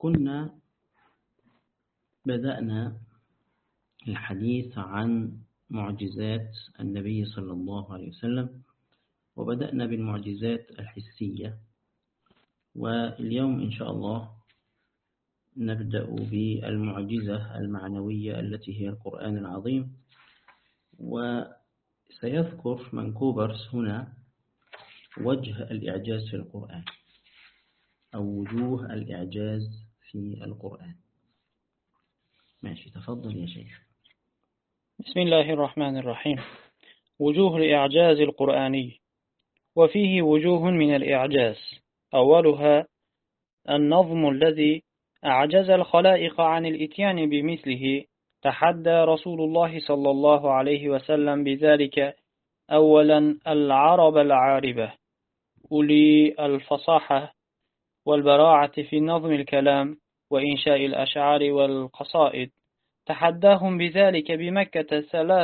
كنا بدأنا الحديث عن معجزات النبي صلى الله عليه وسلم، وبدأنا بالمعجزات الحسية، واليوم إن شاء الله نبدأ بالمعجزة المعنوية التي هي القرآن العظيم. وسيذكر من كوبرس هنا وجه الإعجاز في القرآن أو وجوه الإعجاز في القرآن. ماشي، تفضل يا شيخ. بسم الله الرحمن الرحيم. وجوه الإعجاز القرآني. وفيه وجوه من الإعجاز، أولها النظم الذي أعجز الخلائق عن الإتيان بمثله، تحدى رسول الله صلى الله عليه وسلم بذلك أولا العرب العاربة أولي الفصاحة والبراعة في نظم الكلام وإنشاء الأشعار والقصائد، تحداهم بذلك بمكة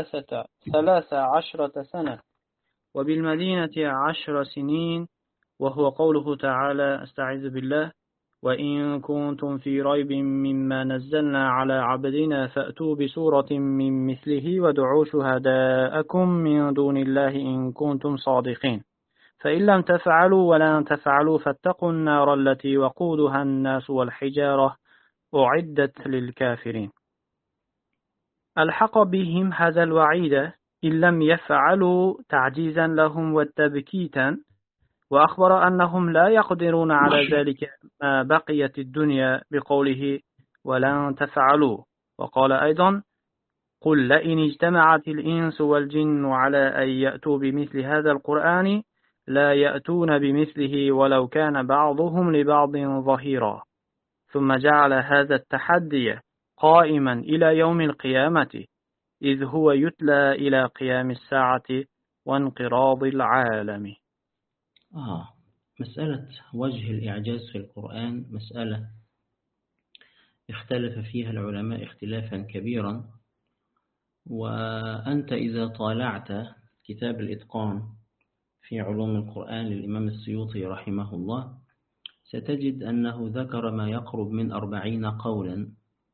13 سنة وبالمدينة 10 سنين، وهو قوله تعالى: استعذ بالله: وإن كنتم في ريب مما نزلنا على عبدنا فأتوا بسورة من مثله وادعوا شهداءكم من دون الله إن كنتم صادقين، فإن لم تفعلوا ولن تفعلوا فاتقوا النار التي وقودها الناس والحجارة أعدت للكافرين. ألحق بهم هذا الوعيد إن لم يفعلوا تعجيزا لهم وتبكيتا، وأخبر أنهم لا يقدرون على ذلك ما بقيت الدنيا بقوله: ولن تفعلوا. وقال أيضا: قل لئن اجتمعت الإنس والجن على أن يأتوا بمثل هذا القرآن لا يأتون بمثله ولو كان بعضهم لبعض ظهيرا. ثم جعل هذا التحدي قائما إلى يوم القيامة، إذ هو يتلى إلى قيام الساعة وانقراض العالم. مسألة وجه الإعجاز في القرآن مسألة اختلف فيها العلماء اختلافا كبيرا، وأنت إذا طالعت كتاب الإتقان في علوم القرآن للإمام السيوطي رحمه الله ستجد أنه ذكر ما يقرب من 40 قولا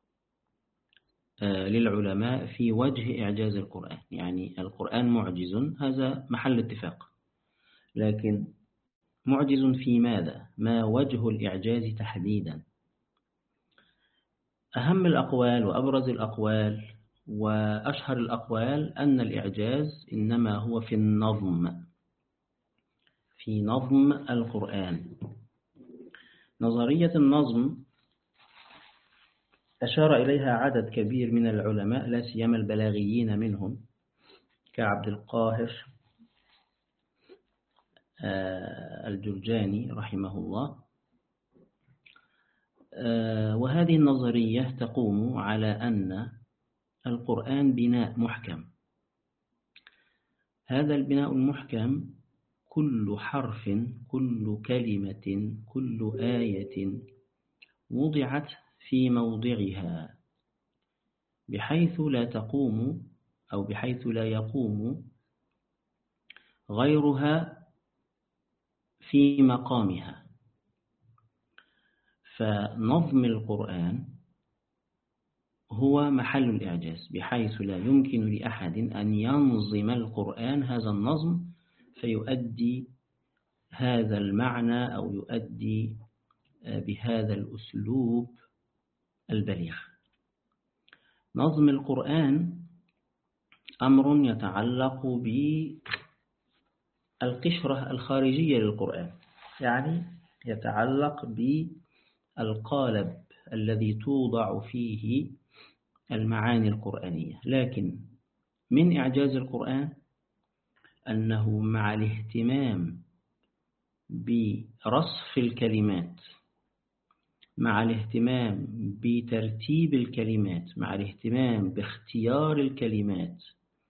للعلماء في وجه إعجاز القرآن. يعني القرآن معجز، هذا محل اتفاق، لكن معجز في ماذا؟ ما وجه الإعجاز تحديدا؟ أهم الأقوال وأبرز الأقوال وأشهر الأقوال أن الإعجاز إنما هو في نظم القرآن. نظرية النظم أشار إليها عدد كبير من العلماء، لا سيما البلاغيين منهم كعبد القاهر الجرجاني رحمه الله. وهذه النظرية تقوم على أن القرآن بناء محكم. هذا البناء المحكم كل حرف، كل كلمة، كل آية وضعت في موضعها، بحيث لا تقوم أو بحيث لا يقوم غيرها في مقامها. فنظم القرآن هو محل الإعجاز، بحيث لا يمكن لأحد أن ينظم القرآن هذا النظم فيؤدي هذا المعنى أو يؤدي بهذا الأسلوب البليغ. نظم القرآن أمر يتعلق بالقشرة الخارجية للقرآن، يعني يتعلق بالقالب الذي توضع فيه المعاني القرآنية. لكن من إعجاز القرآن أنه مع الاهتمام برصف الكلمات، مع الاهتمام بترتيب الكلمات، مع الاهتمام باختيار الكلمات،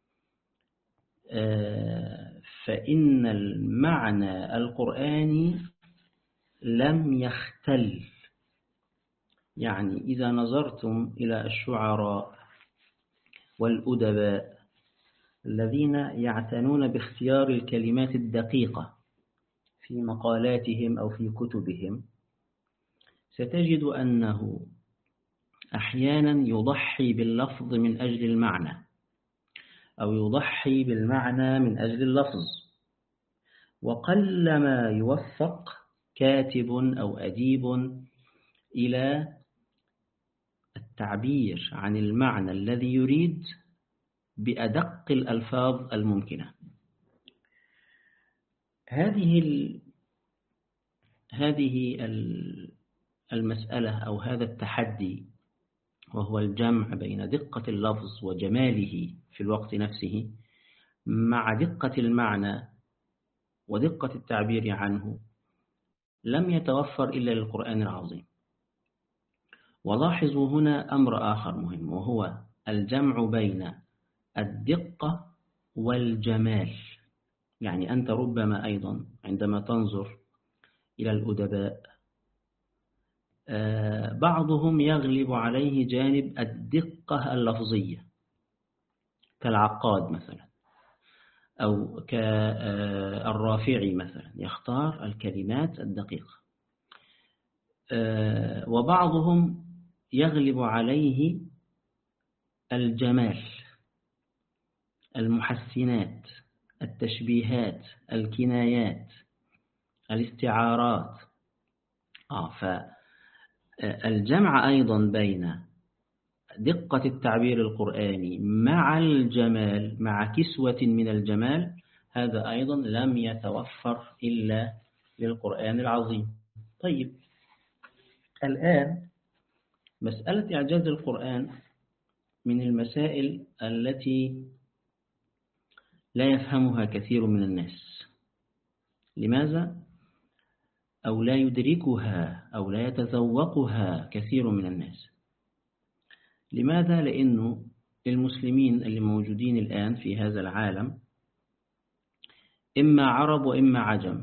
فإن المعنى القرآني لم يختل. يعني إذا نظرتم إلى الشعراء والأدباء الذين يعتنون باختيار الكلمات الدقيقة في مقالاتهم أو في كتبهم، ستجد أنه أحيانا يضحي باللفظ من أجل المعنى، أو يضحي بالمعنى من أجل اللفظ، وقلما يوفق كاتب أو أديب إلى التعبير عن المعنى الذي يريد بأدق الألفاظ الممكنة. هذه المسألة أو هذا التحدي، وهو الجمع بين دقة اللفظ وجماله في الوقت نفسه مع دقة المعنى ودقة التعبير عنه، لم يتوفر إلا للقرآن العظيم. ولاحظوا هنا أمر آخر مهم، وهو الجمع بين الدقة والجمال. يعني أنت ربما أيضا عندما تنظر إلى الأدباء بعضهم يغلب عليه جانب الدقة اللفظية، كالعقاد مثلا، أو كالرافعي مثلا، يختار الكلمات الدقيقة. وبعضهم يغلب عليه الجمال، المحسنات، التشبيهات، الكنايات، الاستعارات. فالجمع أيضا بين دقة التعبير القرآني مع الجمال، مع كسوة من الجمال، هذا أيضا لم يتوفر إلا للقرآن العظيم. طيب، الآن مسألة إعجاز القرآن من المسائل التي لا يفهمها كثير من الناس. لماذا؟ أو لا يدركها أو لا يتذوقها كثير من الناس. لماذا؟ لأنه المسلمين اللي موجودين الآن في هذا العالم إما عرب وإما عجم.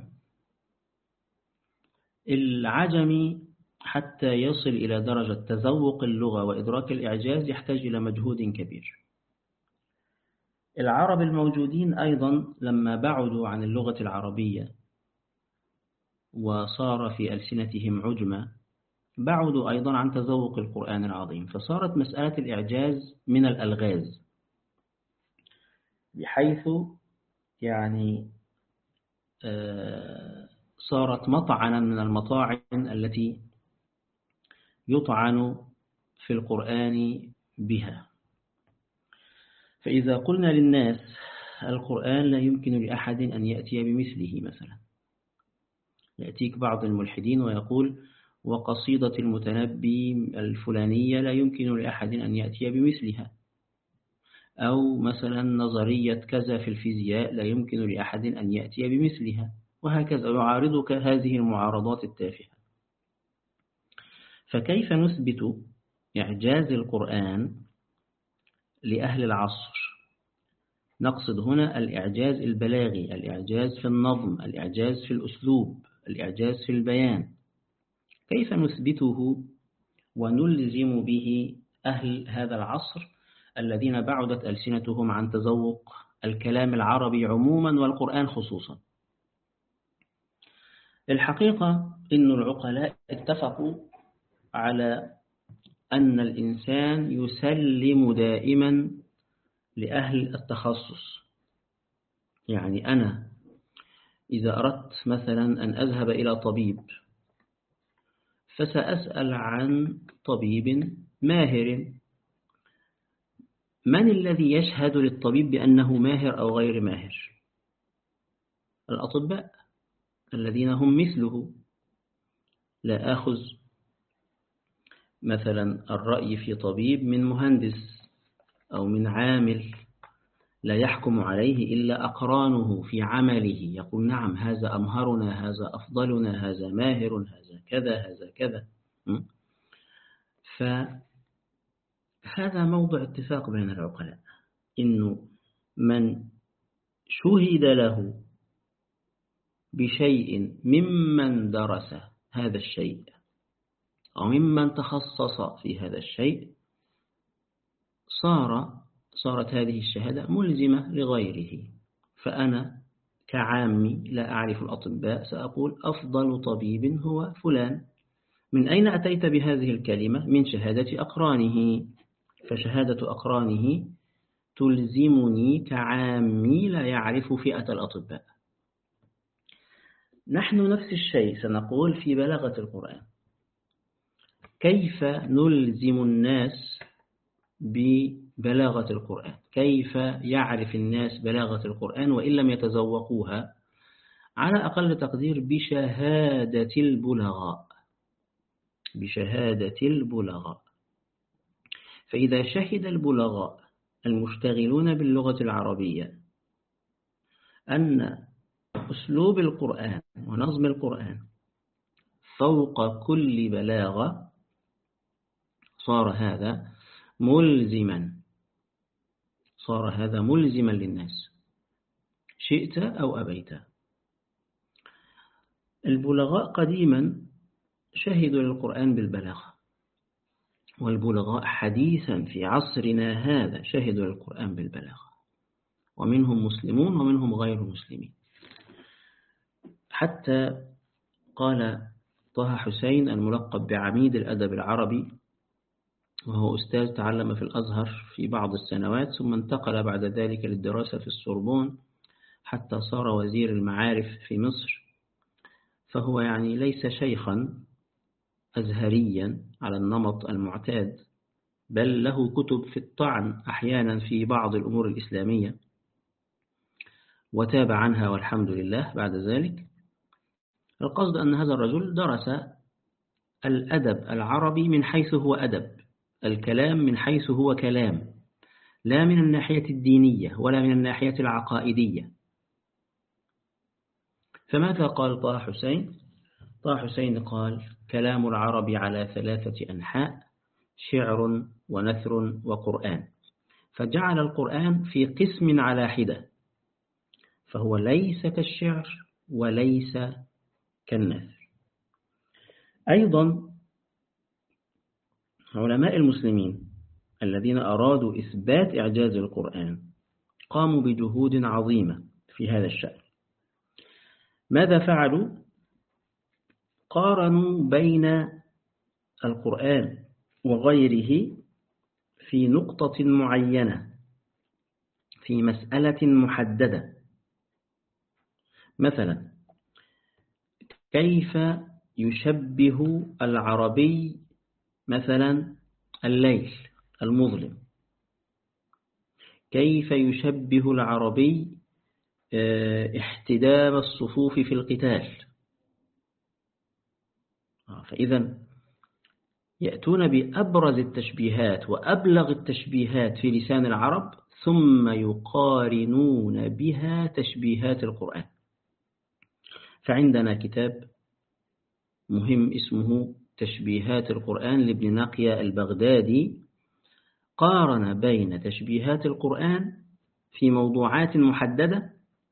العجمي حتى يصل إلى درجة تذوق اللغة وإدراك الإعجاز يحتاج إلى مجهود كبير. العرب الموجودين أيضا لما بعدوا عن اللغة العربية وصار في ألسنتهم عجمة، بعدوا أيضا عن تذوق القرآن العظيم، فصارت مسألة الإعجاز من الألغاز، بحيث يعني صارت مطعنا من المطاعن التي يطعن في القرآن بها. فإذا قلنا للناس القرآن لا يمكن لأحد أن يأتي بمثله مثلا، يأتيك بعض الملحدين ويقول وقصيدة المتنبي الفلانية لا يمكن لأحد أن يأتي بمثلها، أو مثلا نظرية كذا في الفيزياء لا يمكن لأحد أن يأتي بمثلها، وهكذا يعارضك هذه المعارضات التافهة. فكيف نثبت إعجاز القرآن لأهل العصر؟ نقصد هنا الإعجاز البلاغي، الإعجاز في النظم، الإعجاز في الأسلوب، الإعجاز في البيان. كيف نثبته ونلزم به أهل هذا العصر الذين بعدت ألسنتهم عن تذوق الكلام العربي عموما والقرآن خصوصا؟ الحقيقة إن العقلاء اتفقوا على أن الإنسان يسلم دائما لأهل التخصص. يعني أنا إذا أردت مثلا أن أذهب إلى طبيب فسأسأل عن طبيب ماهر. من الذي يشهد للطبيب بأنه ماهر أو غير ماهر؟ الأطباء الذين هم مثله. لا أخذ مثلا الرأي في طبيب من مهندس أو من عامل لا يحكم عليه إلا أقرانه في عمله، يقول نعم هذا أمهرنا، هذا أفضلنا، هذا ماهر، هذا كذا، هذا كذا. فهذا موضع اتفاق بين العقلاء، إنه من شهد له بشيء ممن درس هذا الشيء أو ممن تخصص في هذا الشيء صارت هذه الشهادة ملزمة لغيره. فأنا كعامي لا أعرف الأطباء سأقول أفضل طبيب هو فلان. من أين أتيت بهذه الكلمة؟ من شهادة أقرانه، فشهادة أقرانه تلزمني كعامي لا يعرف فئة الأطباء. نحن نفس الشيء سنقول في بلاغة القرآن. كيف نلزم الناس ببلاغة القرآن؟ كيف يعرف الناس بلاغة القرآن وإن لم يتذوقوها؟ على أقل تقدير بشهادة البلغاء، بشهادة البلغاء. فإذا شهد البلغاء المشتغلون باللغة العربية أن أسلوب القرآن ونظم القرآن فوق كل بلاغة، صار هذا ملزما، صار هذا ملزما للناس شئت أو أبيت. البلغاء قديما شهدوا للقرآن بالبلاغة، والبلغاء حديثا في عصرنا هذا شهدوا للقرآن بالبلاغة، ومنهم مسلمون ومنهم غير مسلمين. حتى قال طه حسين الملقب بعميد الأدب العربي، وهو أستاذ تعلم في الأزهر في بعض السنوات، ثم انتقل بعد ذلك للدراسة في السوربون حتى صار وزير المعارف في مصر، فهو يعني ليس شيخا أزهريا على النمط المعتاد، بل له كتب في الطعن أحيانا في بعض الأمور الإسلامية، وتاب عنها والحمد لله بعد ذلك. القصد أن هذا الرجل درس الأدب العربي من حيث هو أدب، الكلام من حيث هو كلام، لا من الناحية الدينية ولا من الناحية العقائدية. فماذا قال طه حسين؟ طه حسين قال: كلام العرب على 3 أنحاء: شعر ونثر وقرآن. فجعل القرآن في قسم على حدة، فهو ليس كالشعر وليس كالنثر. أيضا علماء المسلمين الذين أرادوا إثبات إعجاز القرآن قاموا بجهود عظيمة في هذا الشأن. ماذا فعلوا؟ قارنوا بين القرآن وغيره في نقطة معينة، في مسألة محددة. مثلا كيف يشبه العربي مثلا الليل المظلم، كيف يشبه العربي احتدام الصفوف في القتال. فإذا يأتون بأبرز التشبيهات وأبلغ التشبيهات في لسان العرب، ثم يقارنون بها تشبيهات القرآن. فعندنا كتاب مهم اسمه تشبيهات القرآن لابن نقية البغدادي، قارن بين تشبيهات القرآن في موضوعات محددة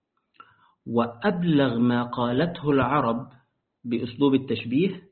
وأبلغ ما قالته العرب بأسلوب التشبيه،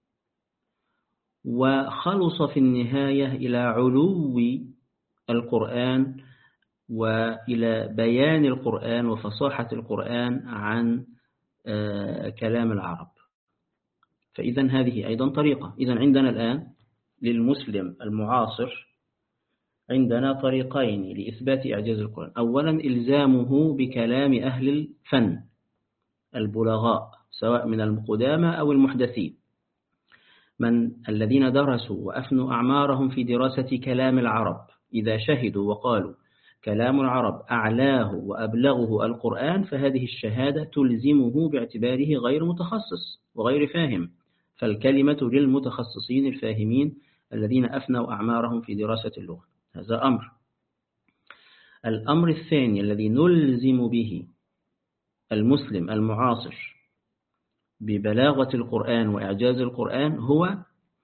وخلص في النهاية إلى علو القرآن وإلى بيان القرآن وفصاحة القرآن عن كلام العرب. فإذا هذه أيضا طريقة. إذا عندنا الآن للمسلم المعاصر عندنا طريقين لإثبات إعجاز القرآن. أولا إلزامه بكلام أهل الفن البلغاء، سواء من القدامى أو المحدثين، من الذين درسوا وأفنوا أعمارهم في دراسة كلام العرب. إذا شهدوا وقالوا كلام العرب أعلاه وأبلغه القرآن، فهذه الشهادة تلزمه باعتباره غير متخصص وغير فاهم، فالكلمة للمتخصصين الفاهمين الذين أفنوا أعمارهم في دراسة اللغة. هذا أمر. الأمر الثاني الذي نلزم به المسلم المعاصر ببلاغة القرآن وإعجاز القرآن هو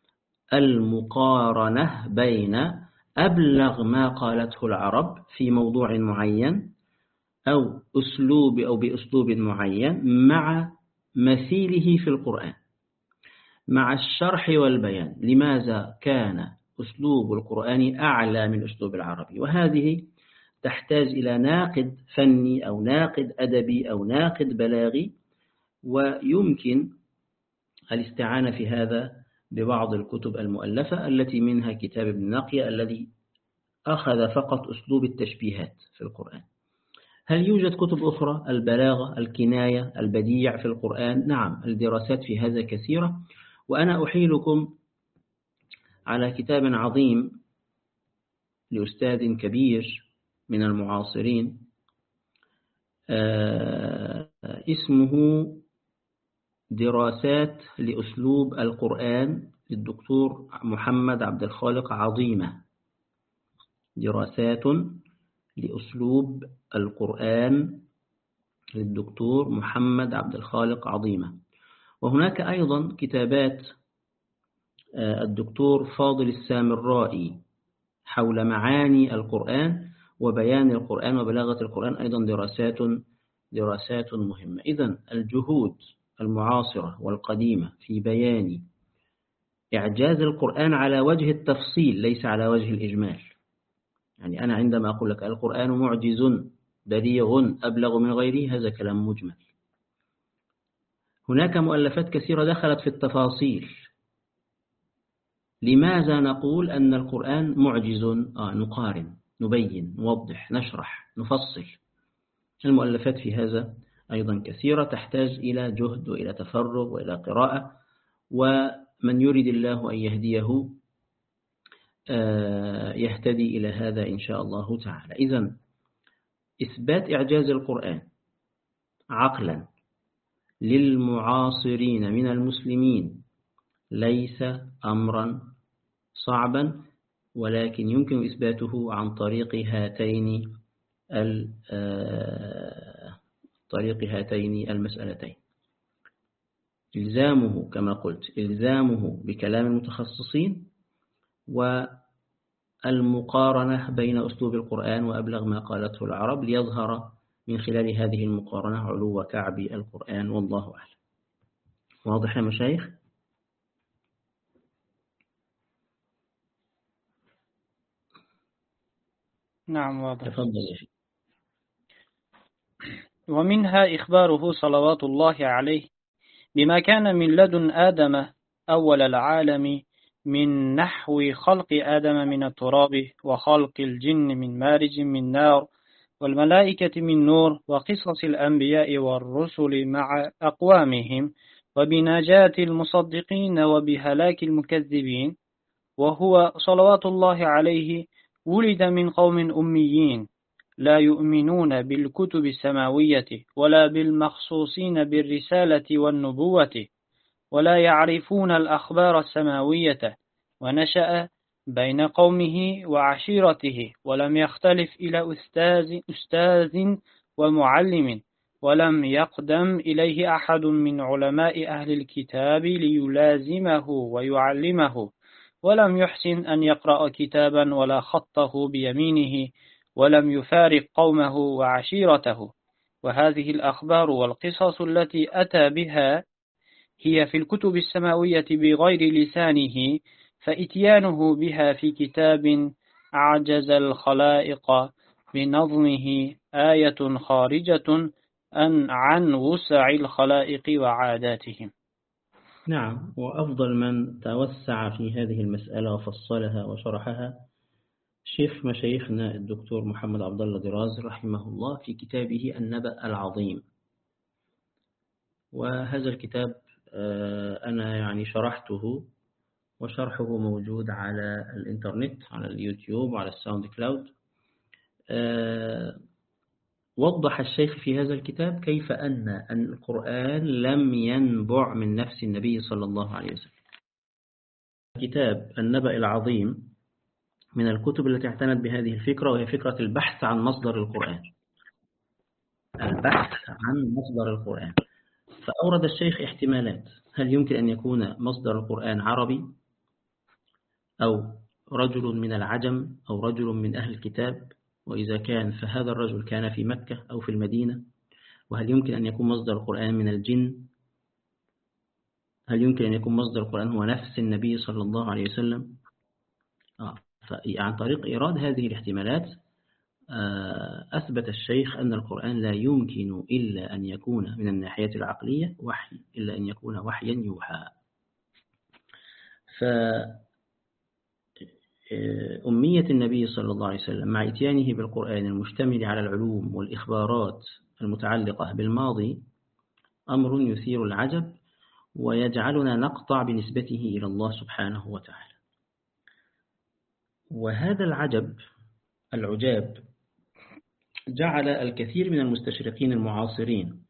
المقارنة بين أبلغ ما قالته العرب في موضوع معين أو بأسلوب معين مع مثيله في القرآن، مع الشرح والبيان لماذا كان أسلوب القرآن أعلى من أسلوب العربي. وهذه تحتاج إلى ناقد فني أو ناقد أدبي أو ناقد بلاغي، ويمكن الاستعانة في هذا ببعض الكتب المؤلفة التي منها كتاب ابن نقية الذي أخذ فقط أسلوب التشبيهات في القرآن. هل يوجد كتب أخرى؟ البلاغة، الكناية، البديع في القرآن؟ نعم، الدراسات في هذا كثيرة. وأنا أحيلكم على كتاب عظيم لأستاذ كبير من المعاصرين اسمه دراسات لأسلوب القرآن للدكتور محمد عبد الخالق عظيمة. دراسات لأسلوب القرآن للدكتور محمد عبد الخالق عظيمة. وهناك أيضا كتابات الدكتور فاضل السامرائي حول معاني القرآن وبيان القرآن وبلاغة القرآن، أيضا دراسات مهمة. إذن الجهود المعاصرة والقديمة في بيان إعجاز القرآن على وجه التفصيل ليس على وجه الإجمال. يعني أنا عندما أقول لك القرآن معجز بليغ أبلغ من غيره، هذا كلام مجمل. هناك مؤلفات كثيرة دخلت في التفاصيل. لماذا نقول أن القرآن معجز؟ نقارن، نبين، نوضح، نشرح، نفصل. المؤلفات في هذا أيضا كثيرة، تحتاج إلى جهد وإلى تفرغ وإلى قراءة، ومن يريد الله أن يهديه يهتدي إلى هذا إن شاء الله تعالى. إذن إثبات إعجاز القرآن عقلا للمعاصرين من المسلمين ليس أمرا صعبا، ولكن يمكن إثباته عن طريق هاتين المسألتين. إلزامه كما قلت، إلزامه بكلام المتخصصين، والمقارنة بين أسلوب القرآن وأبلغ ما قالته العرب، ليظهر من خلال هذه المقارنة علو كعب القرآن، والله أعلم. واضح يا مشايخ؟ نعم واضح. تفضل يا شيخ. ومنها إخباره صلوات الله عليه بما كان من لدن آدم أول العالم من نحو خلق آدم من التراب، وخلق الجن من مارج من نار، والملائكة من نور، وقصص الأنبياء والرسل مع أقوامهم، وبنجاة المصدقين وبهلاك المكذبين. وهو صلوات الله عليه ولد من قوم أميين لا يؤمنون بالكتب السماوية ولا بالمخصوصين بالرسالة والنبوة، ولا يعرفون الأخبار السماوية، ونشأ بين قومه وعشيرته، ولم يختلف إلى أستاذ ومعلم، ولم يقدم إليه أحد من علماء أهل الكتاب ليلازمه ويعلمه، ولم يحسن أن يقرأ كتابا ولا خطه بيمينه، ولم يفارق قومه وعشيرته. وهذه الأخبار والقصص التي أتى بها هي في الكتب السماوية بغير لسانه، فإتيانه بها في كتاب أعجز الخلائق بنظمه آية خارجة عن وسع الخلائق وعاداتهم. نعم، وأفضل من توسع في هذه المسألة وفصلها وشرحها شيخ مشايخنا الدكتور محمد عبد الله دراز رحمه الله في كتابه النبأ العظيم. وهذا الكتاب أنا يعني شرحته، وشرحه موجود على الإنترنت، على اليوتيوب وعلى الساوند كلاود. وضح الشيخ في هذا الكتاب كيف أن القرآن لم ينبع من نفس النبي صلى الله عليه وسلم. كتاب النبأ العظيم من الكتب التي اعتنت بهذه الفكرة، وهي فكرة البحث عن مصدر القرآن. البحث عن مصدر القرآن. فأورد الشيخ احتمالات: هل يمكن أن يكون مصدر القرآن عربي، أو رجل من العجم، أو رجل من أهل الكتاب؟ وإذا كان فهذا الرجل كان في مكة أو في المدينة. وهل يمكن أن يكون مصدر القرآن من الجن؟ هل يمكن أن يكون مصدر القرآن هو نفس النبي صلى الله عليه وسلم؟ فعن طريق إيراد هذه الاحتمالات أثبت الشيخ أن القرآن لا يمكن إلا أن يكون من الناحية العقلية وحي، إلا أن يكون وحيا يوحى. أمية النبي صلى الله عليه وسلم مع إتيانه بالقرآن المشتمل على العلوم والإخبارات المتعلقة بالماضي أمر يثير العجب ويجعلنا نقطع بنسبته إلى الله سبحانه وتعالى. وهذا العجاب جعل الكثير من المستشرقين المعاصرين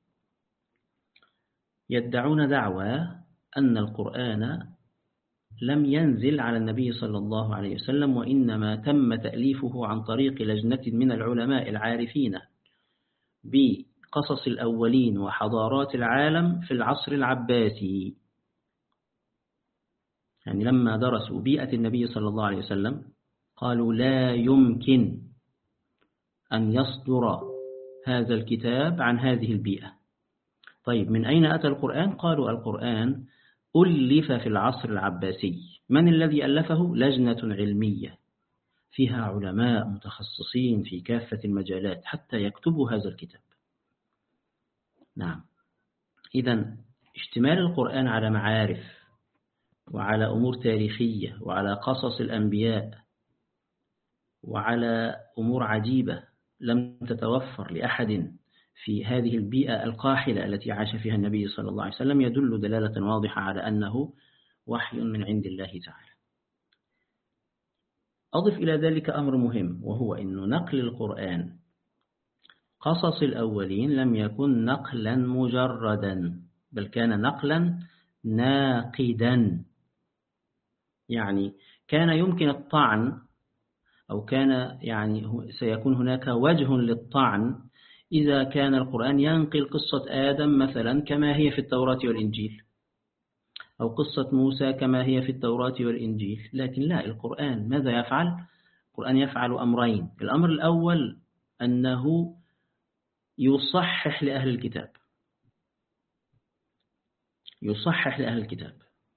يدعون دعوى أن القرآن لم ينزل على النبي صلى الله عليه وسلم، وإنما تم تأليفه عن طريق لجنة من العلماء العارفين بقصص الأولين وحضارات العالم في العصر العباسي. يعني لما درسوا بيئة النبي صلى الله عليه وسلم قالوا لا يمكن أن يصدر هذا الكتاب عن هذه البيئة. طيب من أين أتى القرآن؟ قالوا القرآن ألف في العصر العباسي. من الذي ألفه؟ لجنة علمية فيها علماء متخصصين في كافة المجالات حتى يكتبوا هذا الكتاب. نعم، إذن اشتمال القرآن على معارف وعلى أمور تاريخية وعلى قصص الأنبياء وعلى أمور عجيبة لم تتوفر لأحد في هذه البيئة القاحلة التي عاش فيها النبي صلى الله عليه وسلم يدل دلالة واضحة على أنه وحي من عند الله تعالى. أضف إلى ذلك أمر مهم، وهو أن نقل القرآن قصص الأولين لم يكن نقلا مجردا، بل كان نقلا ناقدا. يعني كان يمكن الطعن، أو كان سيكون هناك وجه للطعن إذا كان القرآن ينقل قصة آدم مثلا كما هي في التوراة والإنجيل، أو قصة موسى كما هي في التوراة والإنجيل. لكن لا، القرآن ماذا يفعل؟ القرآن يفعل أمرين. الأمر الأول أنه يصحح لأهل الكتاب، يصحح لأهل الكتاب.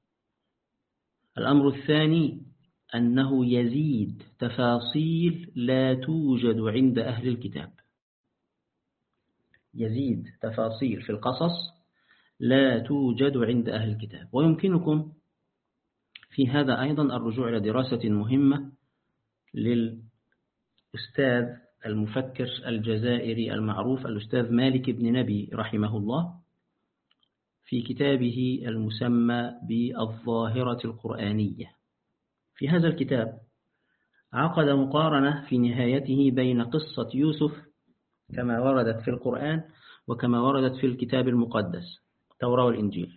الأمر الثاني أنه يزيد تفاصيل لا توجد عند أهل الكتاب، يزيد تفاصيل في القصص لا توجد عند أهل الكتاب. ويمكنكم في هذا أيضا الرجوع إلى دراسة مهمة للأستاذ المفكر الجزائري المعروف الأستاذ مالك بن نبي رحمه الله في كتابه المسمى بالظاهرة القرآنية. في هذا الكتاب عقد مقارنة في نهايته بين قصة يوسف كما وردت في القرآن وكما وردت في الكتاب المقدس التوراة والإنجيل.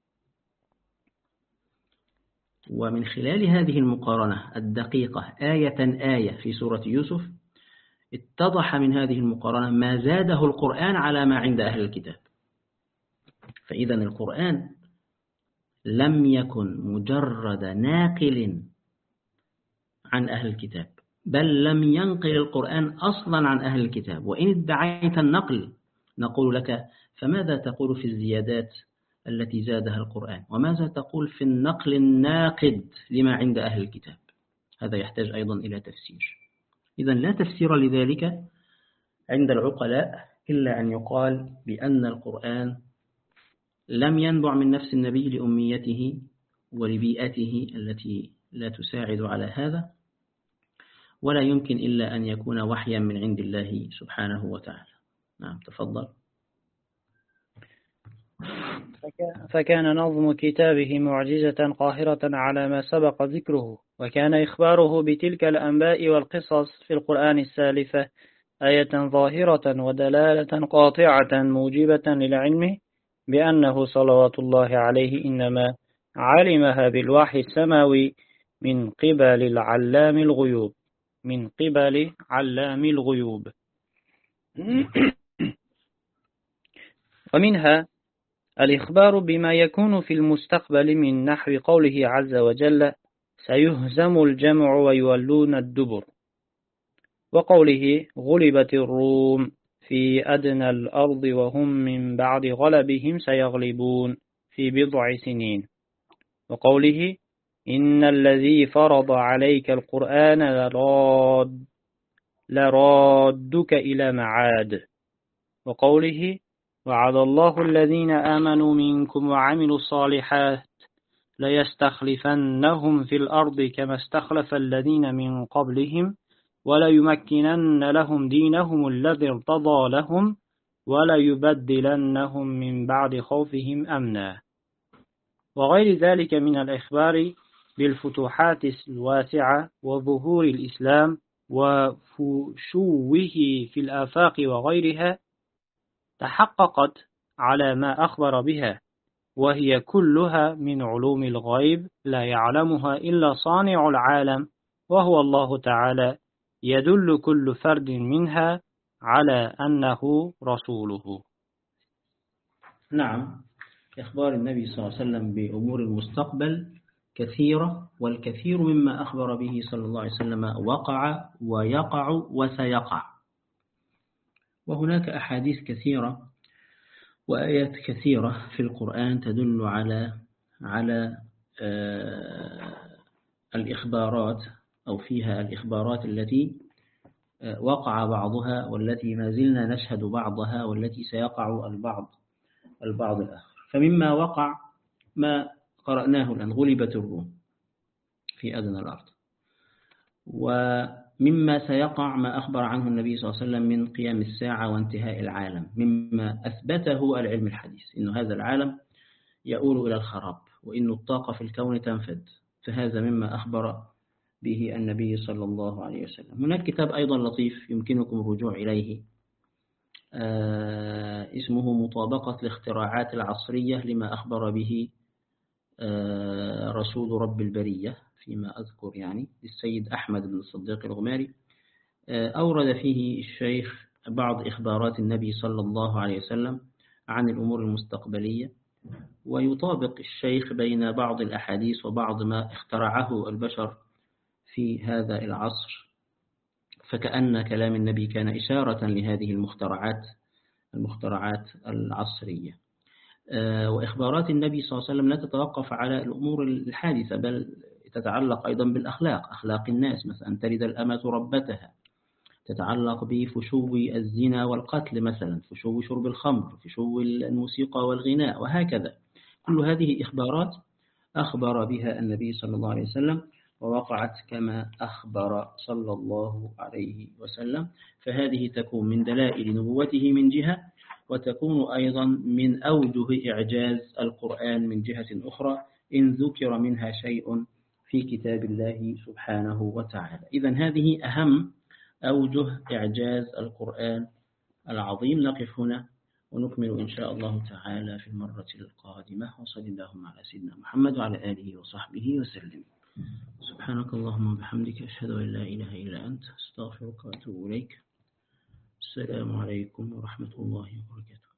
ومن خلال هذه المقارنة الدقيقة آية في سورة يوسف اتضح من هذه المقارنة ما زاده القرآن على ما عند أهل الكتاب. فإذا القرآن لم يكن مجرد ناقل عن أهل الكتاب، بل لم ينقل القرآن أصلا عن أهل الكتاب. وإن ادعيت النقل نقول لك فماذا تقول في الزيادات التي زادها القرآن؟ وماذا تقول في النقل الناقد لما عند أهل الكتاب؟ هذا يحتاج أيضا إلى تفسير. إذن لا تفسير لذلك عند العقلاء إلا أن يقال بأن القرآن لم ينبع من نفس النبي لأميته ولبيئته التي لا تساعد على هذا، ولا يمكن إلا أن يكون وحيا من عند الله سبحانه وتعالى. نعم، تفضل. فكان نظم كتابه معجزة قاهرة على ما سبق ذكره، وكان إخباره بتلك الأنباء والقصص في القرآن السالفة آية ظاهرة ودلالة قاطعة موجبة للعلم بأنه صلوات الله عليه إنما علمها بالوحي السماوي من قبل العلام الغيوب، من قبل علام الغيوب. ومنها الإخبار بما يكون في المستقبل من نحو قوله عز وجل سيهزم الجمع ويولون الدبر، وقوله غلبت الروم في أدنى الأرض وهم من بعد غلبهم سيغلبون في بضع سنين، وقوله إن الذي فرض عليك القرآن لرادك إلى معاد، وقوله وعد الله الذين آمنوا منكم وعملوا الصالحات ليستخلفنهم في الأرض كما استخلف الذين من قبلهم وليمكنن لهم دينهم الذي ارتضى لهم وليبدلنهم من بعد خوفهم أمنا وغير ذلك من الإخبار بالفتوحات الواسعة وظهور الإسلام وفشوه في الآفاق وغيرها تحققت على ما أخبر بها وهي كلها من علوم الغيب لا يعلمها إلا صانع العالم وهو الله تعالى يدل كل فرد منها على أنه رسوله. نعم، إخبار النبي صلى الله عليه وسلم بأمور المستقبل كثيرة، والكثير مما أخبر به صلى الله عليه وسلم وقع ويقع وسيقع. وهناك أحاديث كثيرة وآيات كثيرة في القرآن تدل على الإخبارات أو فيها الإخبارات التي وقع بعضها والتي ما زلنا نشهد بعضها والتي سيقع البعض الآخر. فمما وقع ما قرأناه الآن: غلبت الروم في أدنى الأرض. ومما سيقع ما أخبر عنه النبي صلى الله عليه وسلم من قيام الساعة وانتهاء العالم، مما أثبته العلم الحديث إن هذا العالم يؤول إلى الخراب وإن الطاقة في الكون تنفد، فهذا مما أخبر به النبي صلى الله عليه وسلم. هناك كتاب أيضا لطيف يمكنكم الرجوع إليه، اسمه مطابقة الاختراعات العصرية لما أخبر به رسول رب البرية فيما أذكر، يعني للسيد أحمد بن الصديق الغماري. أورد فيه الشيخ بعض إخبارات النبي صلى الله عليه وسلم عن الأمور المستقبلية، ويطابق الشيخ بين بعض الأحاديث وبعض ما اخترعه البشر في هذا العصر، فكأن كلام النبي كان إشارة لهذه المخترعات العصرية. وإخبارات النبي صلى الله عليه وسلم لا تتوقف على الأمور الحادثة، بل تتعلق أيضا بالأخلاق، أخلاق الناس، مثلا أن تلد الأمة ربتها، تتعلق بفشو الزنا والقتل مثلا، فشو شرب الخمر، فشو الموسيقى والغناء، وهكذا. كل هذه إخبارات أخبر بها النبي صلى الله عليه وسلم ووقعت كما أخبر صلى الله عليه وسلم، فهذه تكون من دلائل نبوته من جهة، وتكون أيضا من أوجه إعجاز القرآن من جهة أخرى إن ذكر منها شيء في كتاب الله سبحانه وتعالى. إذن هذه أهم أوجه إعجاز القرآن العظيم. نقف هنا ونكمل إن شاء الله تعالى في المرة القادمة، وصلى اللهم على سيدنا محمد وعلى آله وصحبه وسلم. سبحانك اللهم وبحمدك، أشهد أن لا إله إلا أنت، أستغفرك وأتوب إليك. السلام عليكم ورحمة الله وبركاته.